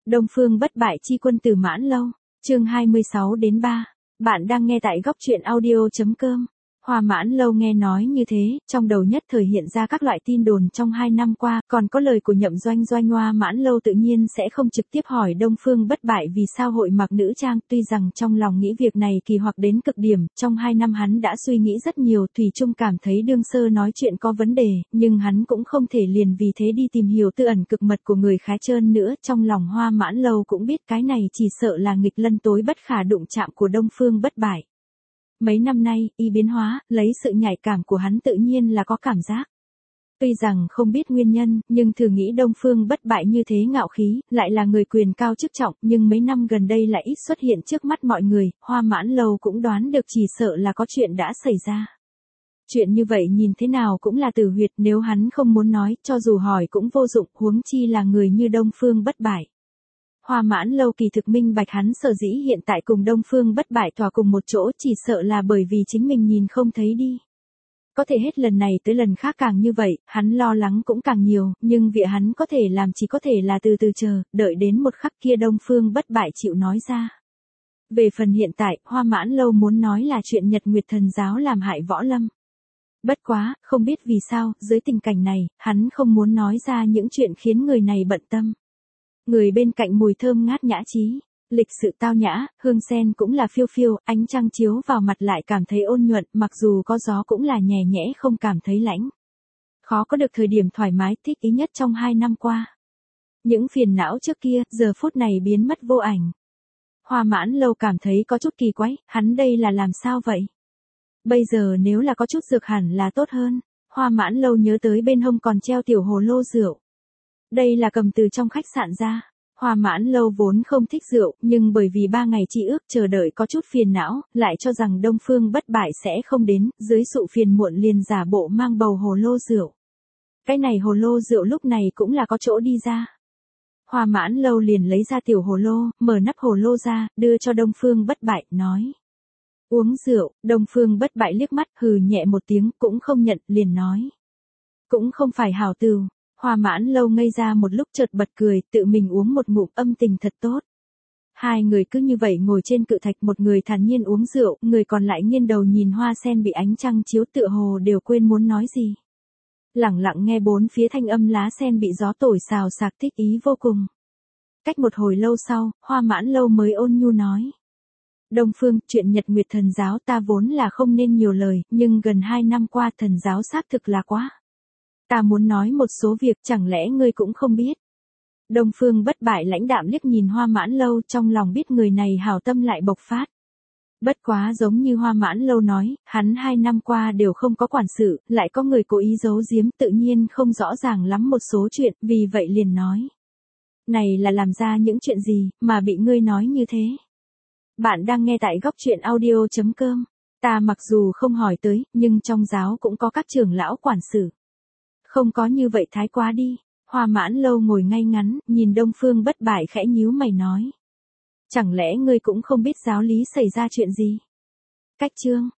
Đông Phương bất bại chi quân Từ Mãn Lâu, chương 26-3. Bạn đang nghe tại góc truyện audio.com. Hoa Mãn Lâu nghe nói như thế, trong đầu nhất thời hiện ra các loại tin đồn trong 2 năm qua, còn có lời của Nhậm Doanh Doanh. Hoa Mãn Lâu tự nhiên sẽ không trực tiếp hỏi Đông Phương bất bại vì sao hội mặc nữ trang, tuy rằng trong lòng nghĩ việc này kỳ hoặc đến cực điểm, trong 2 năm hắn đã suy nghĩ rất nhiều, thủy chung cảm thấy đương sơ nói chuyện có vấn đề, nhưng hắn cũng không thể liền vì thế đi tìm hiểu tư ẩn cực mật của người khá trơn nữa. Trong lòng Hoa Mãn Lâu cũng biết cái này chỉ sợ là nghịch lân tối bất khả đụng chạm của Đông Phương bất bại. Mấy năm nay, y biến hóa, lấy sự nhạy cảm của hắn tự nhiên là có cảm giác. Tuy rằng không biết nguyên nhân, nhưng thử nghĩ Đông Phương bất bại như thế ngạo khí, lại là người quyền cao chức trọng, nhưng mấy năm gần đây lại ít xuất hiện trước mắt mọi người, Hoa Mãn Lâu cũng đoán được chỉ sợ là có chuyện đã xảy ra. Chuyện như vậy nhìn thế nào cũng là tử huyệt, nếu hắn không muốn nói, cho dù hỏi cũng vô dụng, huống chi là người như Đông Phương bất bại. Hoa Mãn Lâu kỳ thực minh bạch hắn sở dĩ hiện tại cùng Đông Phương bất bại thỏa cùng một chỗ chỉ sợ là bởi vì chính mình nhìn không thấy đi. Có thể hết lần này tới lần khác càng như vậy, hắn lo lắng cũng càng nhiều, nhưng việc hắn có thể làm chỉ có thể là từ từ chờ, đợi đến một khắc kia Đông Phương bất bại chịu nói ra. Về phần hiện tại, Hoa Mãn Lâu muốn nói là chuyện Nhật Nguyệt Thần Giáo làm hại Võ Lâm. Bất quá, không biết vì sao, dưới tình cảnh này, hắn không muốn nói ra những chuyện khiến người này bận tâm. Người bên cạnh mùi thơm ngát nhã trí, lịch sự tao nhã, hương sen cũng là phiêu phiêu, ánh trăng chiếu vào mặt lại cảm thấy ôn nhuận, mặc dù có gió cũng là nhẹ nhẽ không cảm thấy lạnh. Khó có được thời điểm thoải mái thích ý nhất trong 2 năm qua. Những phiền não trước kia, giờ phút này biến mất vô ảnh. Hoa Mãn Lâu cảm thấy có chút kỳ quái, hắn đây là làm sao vậy? Bây giờ nếu là có chút dược hẳn là tốt hơn. Hoa Mãn Lâu nhớ tới bên hông còn treo tiểu hồ lô rượu. Đây là cầm từ trong khách sạn ra. Hoa Mãn Lâu vốn không thích rượu, nhưng bởi vì 3 ngày chi ước chờ đợi có chút phiền não, lại cho rằng Đông Phương bất bại sẽ không đến, dưới sự phiền muộn liền giả bộ mang bầu hồ lô rượu. Cái này hồ lô rượu lúc này cũng là có chỗ đi ra. Hoa Mãn Lâu liền lấy ra tiểu hồ lô, mở nắp hồ lô ra, đưa cho Đông Phương bất bại, nói. Uống rượu, Đông Phương bất bại liếc mắt, hừ nhẹ một tiếng, cũng không nhận, liền nói. Cũng không phải hảo từu. Hoa Mãn Lâu ngây ra một lúc chợt bật cười, tự mình uống một ngụm, âm tình thật tốt. Hai người cứ như vậy ngồi trên cự thạch, một người thản nhiên uống rượu, người còn lại nghiêng đầu nhìn hoa sen bị ánh trăng chiếu, tựa hồ đều quên muốn nói gì. Lẳng lặng nghe bốn phía thanh âm lá sen bị gió thổi xào xạc, thích ý vô cùng. Cách một hồi lâu sau, Hoa Mãn Lâu mới ôn nhu nói. Đông Phương, chuyện Nhật Nguyệt Thần Giáo ta vốn là không nên nhiều lời, nhưng gần 2 năm qua thần giáo xác thực là quá. Ta muốn nói một số việc, chẳng lẽ ngươi cũng không biết. Đông Phương bất bại lãnh đạm liếc nhìn Hoa Mãn Lâu, trong lòng biết người này hảo tâm lại bộc phát. Bất quá giống như Hoa Mãn Lâu nói, hắn 2 năm qua đều không có quản sự, lại có người cố ý giấu giếm, tự nhiên không rõ ràng lắm một số chuyện, vì vậy liền nói. Này là làm ra những chuyện gì, mà bị ngươi nói như thế. Bạn đang nghe tại góc truyện audio.com. Ta mặc dù không hỏi tới, nhưng trong giáo cũng có các trưởng lão quản sự. Không có như vậy thái quá đi. Hoa Mãn Lâu ngồi ngay ngắn, nhìn Đông Phương bất bại khẽ nhíu mày nói. Chẳng lẽ ngươi cũng không biết giáo lý xảy ra chuyện gì? Cách chương.